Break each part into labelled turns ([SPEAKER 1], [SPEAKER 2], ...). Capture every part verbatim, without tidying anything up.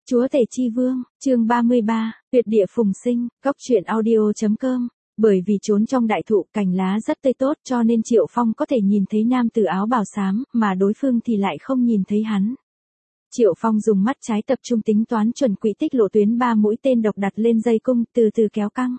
[SPEAKER 1] Chúa Tể Chi Vương, chương ba mươi ba, tuyệt địa phùng sinh, góc truyện audio chấm com. Bởi vì trốn trong đại thụ, cành lá rất tươi tốt cho nên Triệu Phong có thể nhìn thấy nam tử áo bào xám, mà đối phương thì lại không nhìn thấy hắn. Triệu Phong dùng mắt trái tập trung tính toán chuẩn quỹ tích lộ tuyến ba mũi tên độc đặt lên dây cung, từ từ kéo căng.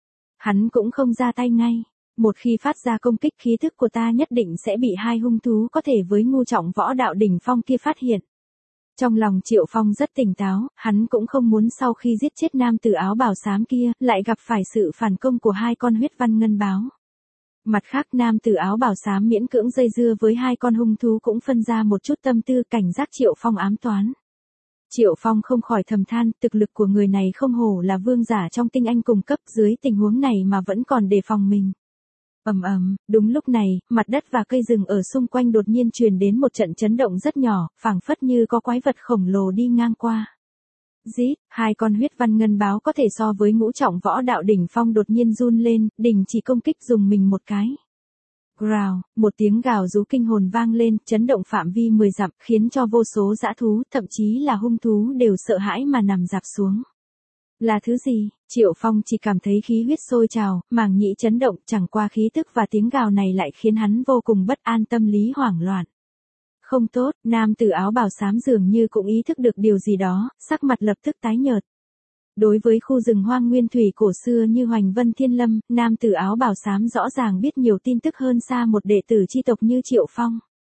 [SPEAKER 1] Hắn cũng không ra tay ngay. Một khi phát ra công kích, khí thức của ta nhất định sẽ bị hai hung thú có thể với ngu trọng võ đạo đỉnh phong kia phát hiện. Trong lòng Triệu Phong rất tỉnh táo, hắn cũng không muốn sau khi giết chết nam tử áo bào xám kia, lại gặp phải sự phản công của hai con huyết văn ngân báo. Mặt khác, nam tử áo bào xám miễn cưỡng dây dưa với hai con hung thú cũng phân ra một chút tâm tư cảnh giác Triệu Phong ám toán. Triệu Phong không khỏi thầm than, thực lực của người này không hổ là vương giả trong tinh anh cùng cấp, dưới tình huống này mà vẫn còn đề phòng mình. Ầm ầm, đúng lúc này, mặt đất và cây rừng ở xung quanh đột nhiên truyền đến một trận chấn động rất nhỏ, phảng phất như có quái vật khổng lồ đi ngang qua. Rít, hai con huyết văn ngân báo có thể so với ngũ trọng võ đạo đỉnh phong đột nhiên run lên, đình chỉ công kích dùng mình một cái. Growl, một tiếng gào rú kinh hồn vang lên, chấn động phạm vi mười dặm, khiến cho vô số dã thú, thậm chí là hung thú đều sợ hãi mà nằm rạp xuống. Là thứ gì? Triệu Phong chỉ cảm thấy khí huyết sôi trào, màng nhĩ chấn động, chẳng qua khí tức và tiếng gào này lại khiến hắn vô cùng bất an, tâm lý hoảng loạn. Không tốt, nam tử áo bào xám dường như cũng ý thức được điều gì đó, sắc mặt lập tức tái nhợt. Đối với khu rừng hoang nguyên thủy cổ xưa như Hoành Vân Thiên Lâm, nam tử áo bào xám rõ ràng biết nhiều tin tức hơn xa một đệ tử chi tộc như Triệu Phong.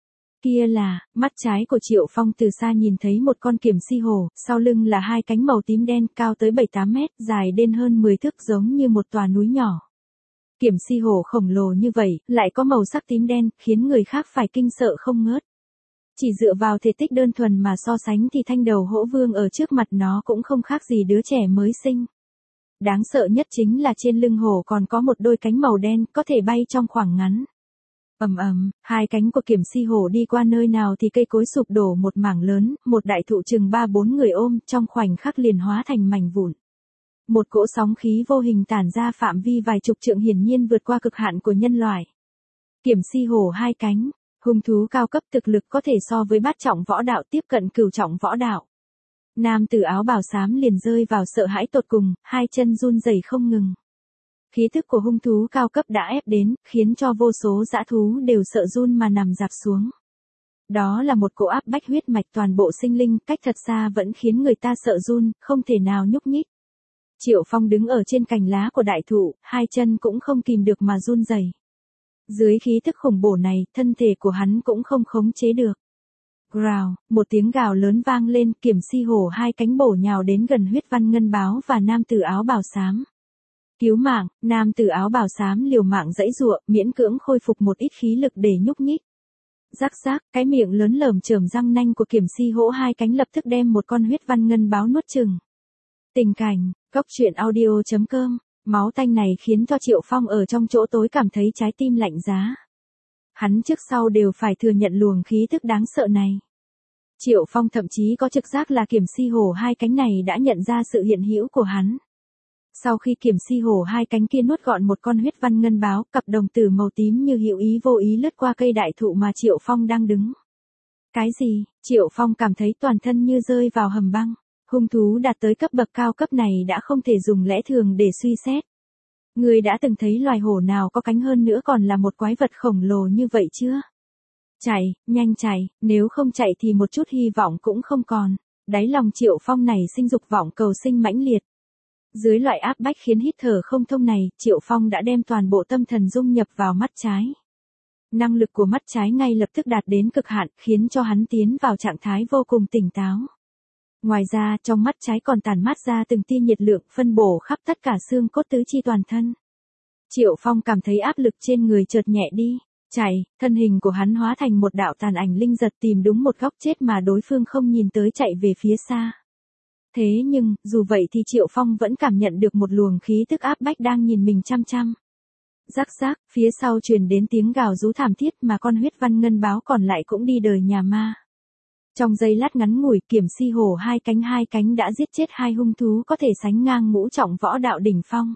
[SPEAKER 1] Kia là, mắt trái của Triệu Phong từ xa nhìn thấy một con kiểm si hổ, sau lưng là hai cánh màu tím đen cao tới bảy tám mét, dài đến hơn mười thước giống như một tòa núi nhỏ. Kiểm si hổ khổng lồ như vậy, lại có màu sắc tím đen, khiến người khác phải kinh sợ không ngớt. Chỉ dựa vào thể tích đơn thuần mà so sánh thì thanh đầu hổ vương ở trước mặt nó cũng không khác gì đứa trẻ mới sinh. Đáng sợ nhất chính là trên lưng hổ còn có một đôi cánh màu đen, có thể bay trong khoảng ngắn. Ầm ầm, hai cánh của kiểm si hổ đi qua nơi nào thì cây cối sụp đổ một mảng lớn, một đại thụ chừng ba bốn người ôm, trong khoảnh khắc liền hóa thành mảnh vụn. Một cỗ sóng khí vô hình tản ra phạm vi vài chục trượng, hiển nhiên vượt qua cực hạn của nhân loại. Kiểm si hổ hai cánh, hung thú cao cấp thực lực có thể so với bát trọng võ đạo, tiếp cận cửu trọng võ đạo. Nam tử áo bào xám liền rơi vào sợ hãi tột cùng, hai chân run rẩy không ngừng. Khí thức của hung thú cao cấp đã ép đến, khiến cho vô số dã thú đều sợ run mà nằm rạp xuống. Đó là một cỗ áp bách huyết mạch toàn bộ sinh linh, cách thật xa vẫn khiến người ta sợ run, không thể nào nhúc nhích. Triệu Phong đứng ở trên cành lá của đại thụ, hai chân cũng không kìm được mà run rẩy. Dưới khí thức khủng bổ này, thân thể của hắn cũng không khống chế được. Growl, một tiếng gào lớn vang lên, kiểm si hổ hai cánh bổ nhào đến gần huyết văn ngân báo và nam tử áo bào xám. Cứu mạng, nam tử áo bào xám liều mạng giãy giụa, miễn cưỡng khôi phục một ít khí lực để nhúc nhích. Rắc rắc, cái miệng lớn lởm chởm răng nanh của kiểm si hổ hai cánh lập tức đem một con huyết văn ngân báo nuốt chửng. Tình cảnh, góc truyện audio chấm com, máu tanh này khiến cho Triệu Phong ở trong chỗ tối cảm thấy trái tim lạnh giá. Hắn trước sau đều phải thừa nhận luồng khí tức đáng sợ này. Triệu Phong thậm chí có trực giác là kiểm si hổ hai cánh này đã nhận ra sự hiện hữu của hắn. Sau khi kiểm si hổ hai cánh kia nuốt gọn một con huyết văn ngân báo, cặp đồng tử màu tím như hữu ý vô ý lướt qua cây đại thụ mà Triệu Phong đang đứng. Cái gì? Triệu Phong cảm thấy toàn thân như rơi vào hầm băng. Hung thú đạt tới cấp bậc cao cấp này đã không thể dùng lẽ thường để suy xét. Người đã từng thấy loài hổ nào có cánh hơn nữa còn là một quái vật khổng lồ như vậy chưa? Chạy, nhanh chạy, nếu không chạy thì một chút hy vọng cũng không còn. Đáy lòng Triệu Phong này sinh dục vọng cầu sinh mãnh liệt. Dưới loại áp bách khiến hít thở không thông này, Triệu Phong đã đem toàn bộ tâm thần dung nhập vào mắt trái. Năng lực của mắt trái ngay lập tức đạt đến cực hạn, khiến cho hắn tiến vào trạng thái vô cùng tỉnh táo. Ngoài ra, trong mắt trái còn tản mát ra từng tia nhiệt lượng, phân bổ khắp tất cả xương cốt tứ chi toàn thân. Triệu Phong cảm thấy áp lực trên người chợt nhẹ đi. Chạy, thân hình của hắn hóa thành một đạo tàn ảnh linh giật tìm đúng một góc chết mà đối phương không nhìn tới, chạy về phía xa. Thế nhưng, dù vậy thì Triệu Phong vẫn cảm nhận được một luồng khí tức áp bách đang nhìn mình chăm chăm. Rắc rắc, phía sau truyền đến tiếng gào rú thảm thiết mà con huyết văn ngân báo còn lại cũng đi đời nhà ma. Trong giây lát ngắn ngủi, kiểm si hổ hai cánh hai cánh đã giết chết hai hung thú có thể sánh ngang ngũ trọng võ đạo đỉnh phong.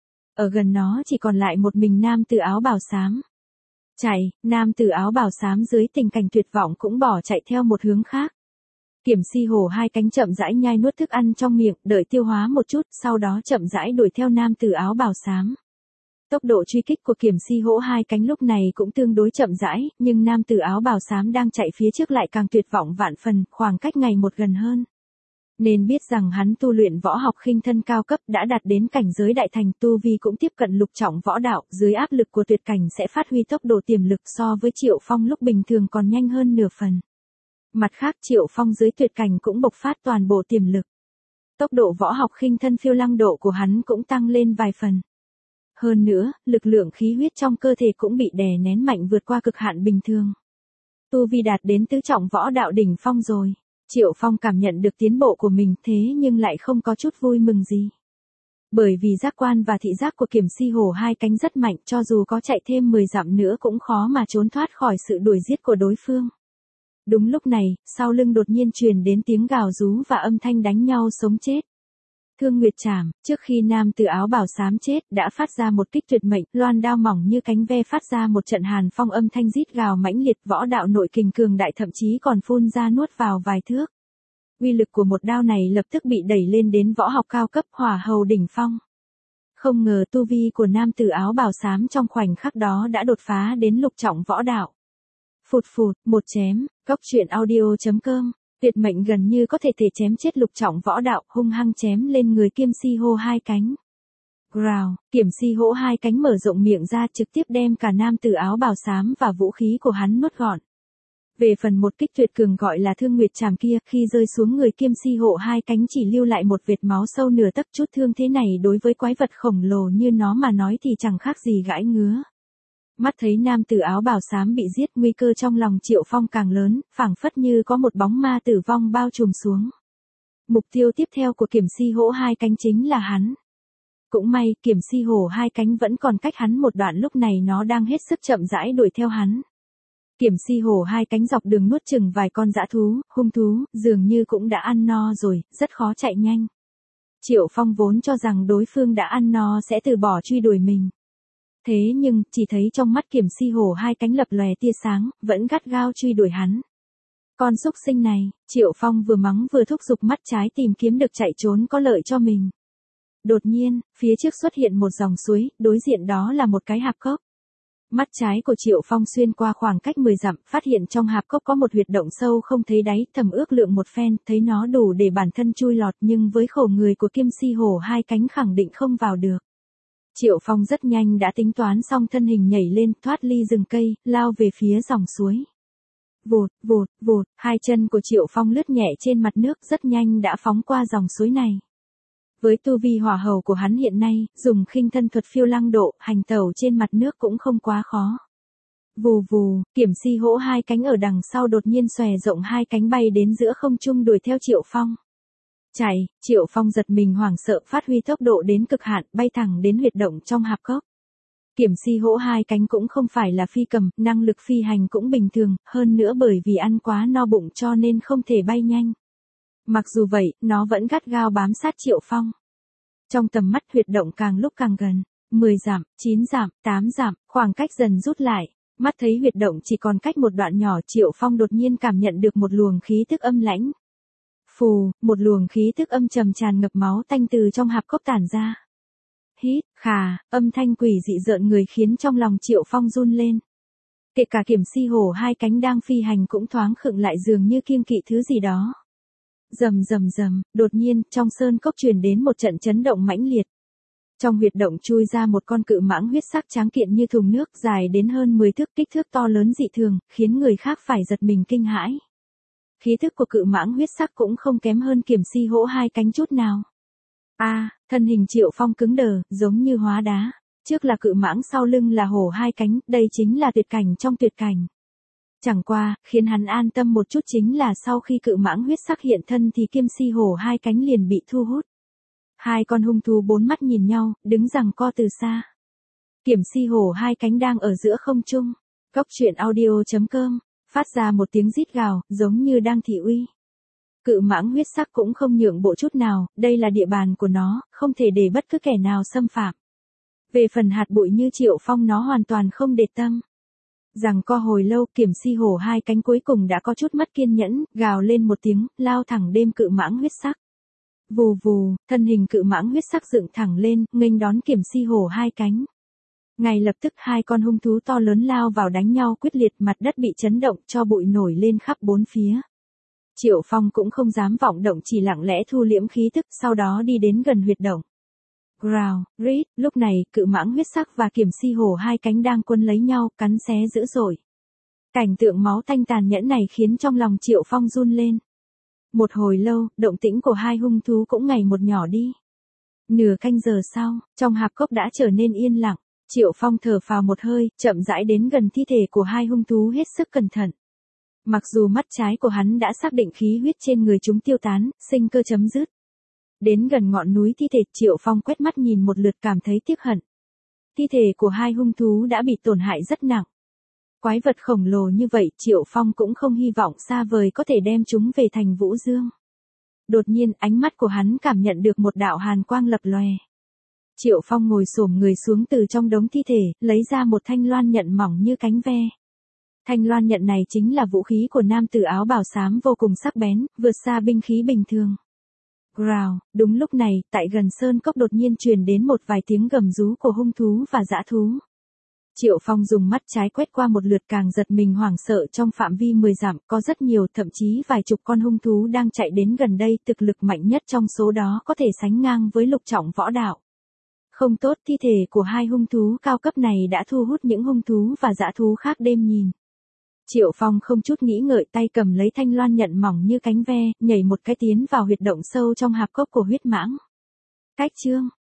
[SPEAKER 1] Ở gần nó chỉ còn lại một mình nam tử áo bào xám. Chạy, nam tử áo bào xám dưới tình cảnh tuyệt vọng cũng bỏ chạy theo một hướng khác. Kiểm si hổ hai cánh chậm rãi nhai nuốt thức ăn trong miệng, đợi tiêu hóa một chút, sau đó chậm rãi đuổi theo nam tử áo bào xám. Tốc độ truy kích của kiểm si hổ hai cánh lúc này cũng tương đối chậm rãi, nhưng nam tử áo bào xám đang chạy phía trước lại càng tuyệt vọng vạn phần, khoảng cách ngày một gần hơn. Nên biết rằng hắn tu luyện võ học khinh thân cao cấp đã đạt đến cảnh giới đại thành, tu vi cũng tiếp cận lục trọng võ đạo, dưới áp lực của tuyệt cảnh sẽ phát huy tốc độ tiềm lực so với Triệu Phong lúc bình thường còn nhanh hơn nửa phần. Mặt khác Triệu Phong dưới tuyệt cảnh cũng bộc phát toàn bộ tiềm lực. Tốc độ võ học khinh thân phiêu lăng độ của hắn cũng tăng lên vài phần. Hơn nữa, lực lượng khí huyết trong cơ thể cũng bị đè nén mạnh vượt qua cực hạn bình thường. Tu vi đạt đến tứ trọng võ đạo đỉnh phong rồi. Triệu Phong cảm nhận được tiến bộ của mình thế nhưng lại không có chút vui mừng gì. Bởi vì giác quan và thị giác của kiểm si hổ hai cánh rất mạnh, cho dù có chạy thêm mười dặm nữa cũng khó mà trốn thoát khỏi sự đuổi giết của đối phương. Đúng lúc này, sau lưng đột nhiên truyền đến tiếng gào rú và âm thanh đánh nhau sống chết. Thương Nguyệt Trảm, trước khi nam tử áo bảo xám chết, đã phát ra một kích tuyệt mệnh, loan đao mỏng như cánh ve phát ra một trận hàn phong, âm thanh rít gào mãnh liệt, võ đạo nội kình cường đại thậm chí còn phun ra nuốt vào vài thước. Uy lực của một đao này lập tức bị đẩy lên đến võ học cao cấp hỏa hầu đỉnh phong. Không ngờ tu vi của nam tử áo bào xám trong khoảnh khắc đó đã đột phá đến lục trọng võ đạo. Phụt phụt, một chém, Cóc Truyện Audio chấm com. Tuyệt mệnh gần như có thể thể chém chết lục trọng võ đạo, hung hăng chém lên người Kiểm si hổ hai cánh. Growl, Kiểm si hổ hai cánh mở rộng miệng ra trực tiếp đem cả nam tử áo bào xám và vũ khí của hắn nuốt gọn. Về phần một kích tuyệt cường gọi là Thương Nguyệt Trảm kia, khi rơi xuống người Kiểm si hổ hai cánh chỉ lưu lại một vệt máu sâu nửa tấc, chút thương thế này đối với quái vật khổng lồ như nó mà nói thì chẳng khác gì gãi ngứa. Mắt thấy nam tử áo bào xám bị giết, nguy cơ trong lòng Triệu Phong càng lớn, phảng phất như có một bóng ma tử vong bao trùm xuống. Mục tiêu tiếp theo của Kiểm si hổ hai cánh chính là hắn. Cũng may, Kiểm si hổ hai cánh vẫn còn cách hắn một đoạn, lúc này nó đang hết sức chậm rãi đuổi theo hắn. Kiểm si hổ hai cánh dọc đường nuốt chừng vài con dã thú, hung thú, dường như cũng đã ăn no rồi, rất khó chạy nhanh. Triệu Phong vốn cho rằng đối phương đã ăn no sẽ từ bỏ truy đuổi mình. Thế nhưng, chỉ thấy trong mắt Kiểm si hổ hai cánh lập lòe tia sáng, vẫn gắt gao truy đuổi hắn. Con xúc sinh này, Triệu Phong vừa mắng vừa thúc giục mắt trái tìm kiếm được chạy trốn có lợi cho mình. Đột nhiên, phía trước xuất hiện một dòng suối, đối diện đó là một cái hạp cốc. Mắt trái của Triệu Phong xuyên qua khoảng cách mười dặm, phát hiện trong hạp cốc có một huyệt động sâu không thấy đáy, thầm ước lượng một phen, thấy nó đủ để bản thân chui lọt, nhưng với khẩu người của Kiểm si hổ hai cánh khẳng định không vào được. Triệu Phong rất nhanh đã tính toán xong, thân hình nhảy lên, thoát ly rừng cây, lao về phía dòng suối. Vụt, vụt, vụt, hai chân của Triệu Phong lướt nhẹ trên mặt nước, rất nhanh đã phóng qua dòng suối này. Với tu vi hỏa hầu của hắn hiện nay, dùng khinh thân thuật phiêu lăng độ, hành tẩu trên mặt nước cũng không quá khó. Vù vù, Kiểm si hổ hai cánh ở đằng sau đột nhiên xòe rộng hai cánh bay đến giữa không trung đuổi theo Triệu Phong. Chạy, Triệu Phong giật mình hoảng sợ, phát huy tốc độ đến cực hạn, bay thẳng đến huyệt động trong hạp cốc. Kiểm si hổ hai cánh cũng không phải là phi cầm, năng lực phi hành cũng bình thường, hơn nữa bởi vì ăn quá no bụng cho nên không thể bay nhanh. Mặc dù vậy, nó vẫn gắt gao bám sát Triệu Phong. Trong tầm mắt huyệt động càng lúc càng gần, mười dặm, chín dặm, tám dặm, khoảng cách dần rút lại. Mắt thấy huyệt động chỉ còn cách một đoạn nhỏ, Triệu Phong đột nhiên cảm nhận được một luồng khí tức âm lãnh. Phù, một luồng khí tức âm trầm tràn ngập máu tanh từ trong hạp cốc tản ra. Hít, khà, âm thanh quỷ dị rợn người khiến trong lòng Triệu Phong run lên. Kể cả Kiểm si hổ hai cánh đang phi hành cũng thoáng khựng lại, dường như kiêng kỵ thứ gì đó. Rầm rầm rầm, đột nhiên, trong sơn cốc truyền đến một trận chấn động mãnh liệt. Trong huyệt động chui ra một con cự mãng huyết sắc tráng kiện như thùng nước, dài đến hơn mười thước, kích thước to lớn dị thường, khiến người khác phải giật mình kinh hãi. Khí thức của cự mãng huyết sắc cũng không kém hơn Kiểm si hổ hai cánh chút nào. A, à, thân hình Triệu Phong cứng đờ, giống như hóa đá. Trước là cự mãng, sau lưng là hổ hai cánh, đây chính là tuyệt cảnh trong tuyệt cảnh. Chẳng qua, khiến hắn an tâm một chút chính là sau khi cự mãng huyết sắc hiện thân thì Kiểm si hổ hai cánh liền bị thu hút. Hai con hung thú bốn mắt nhìn nhau, đứng giằng co từ xa. Kiểm si hổ hai cánh đang ở giữa không trung. Cóc Truyện Audio chấm com, phát ra một tiếng rít gào, giống như đang thị uy. Cự mãng huyết sắc cũng không nhượng bộ chút nào, đây là địa bàn của nó, không thể để bất cứ kẻ nào xâm phạm. Về phần hạt bụi như Triệu Phong nó hoàn toàn không để tâm. Rằng co hồi lâu, Kiểm Si hổ hai cánh cuối cùng đã có chút mất kiên nhẫn, gào lên một tiếng, lao thẳng đêm cự mãng huyết sắc. Vù vù, thân hình cự mãng huyết sắc dựng thẳng lên, nghênh đón Kiểm Si hổ hai cánh. Ngay lập tức hai con hung thú to lớn lao vào đánh nhau quyết liệt, mặt đất bị chấn động, cho bụi nổi lên khắp bốn phía. Triệu Phong cũng không dám vọng động, chỉ lặng lẽ thu liễm khí tức, sau đó đi đến gần huyệt động. Growl, rít, lúc này, cự mãng huyết sắc và Kiểm Si hổ hai cánh đang quấn lấy nhau, cắn xé dữ dội. Cảnh tượng máu tanh tàn nhẫn này khiến trong lòng Triệu Phong run lên. Một hồi lâu, động tĩnh của hai hung thú cũng ngày một nhỏ đi. Nửa canh giờ sau, trong hạp cốc đã trở nên yên lặng. Triệu Phong thở phào một hơi, chậm rãi đến gần thi thể của hai hung thú hết sức cẩn thận. Mặc dù mắt trái của hắn đã xác định khí huyết trên người chúng tiêu tán, sinh cơ chấm dứt. Đến gần ngọn núi thi thể, Triệu Phong quét mắt nhìn một lượt cảm thấy tiếc hận. Thi thể của hai hung thú đã bị tổn hại rất nặng. Quái vật khổng lồ như vậy, Triệu Phong cũng không hy vọng xa vời có thể đem chúng về thành Vũ Dương. Đột nhiên, ánh mắt của hắn cảm nhận được một đạo hàn quang lập lòe. Triệu Phong ngồi xổm người xuống từ trong đống thi thể, lấy ra một thanh loan nhận mỏng như cánh ve. Thanh loan nhận này chính là vũ khí của nam tử áo bào xám, vô cùng sắc bén, vượt xa binh khí bình thường. Growl, đúng lúc này, tại gần sơn cốc đột nhiên truyền đến một vài tiếng gầm rú của hung thú và dã thú. Triệu Phong dùng mắt trái quét qua một lượt, càng giật mình hoảng sợ. Trong phạm vi mười dặm có rất nhiều, thậm chí vài chục con hung thú đang chạy đến gần đây, thực lực mạnh nhất trong số đó có thể sánh ngang với lục trọng võ đạo. Không tốt, thi thể của hai hung thú cao cấp này đã thu hút những hung thú và dã thú khác đêm nhìn. Triệu Phong không chút nghĩ ngợi, tay cầm lấy thanh loan nhận mỏng như cánh ve, nhảy một cái tiến vào huyệt động sâu trong hạp cốc của huyết mãng. Cách chương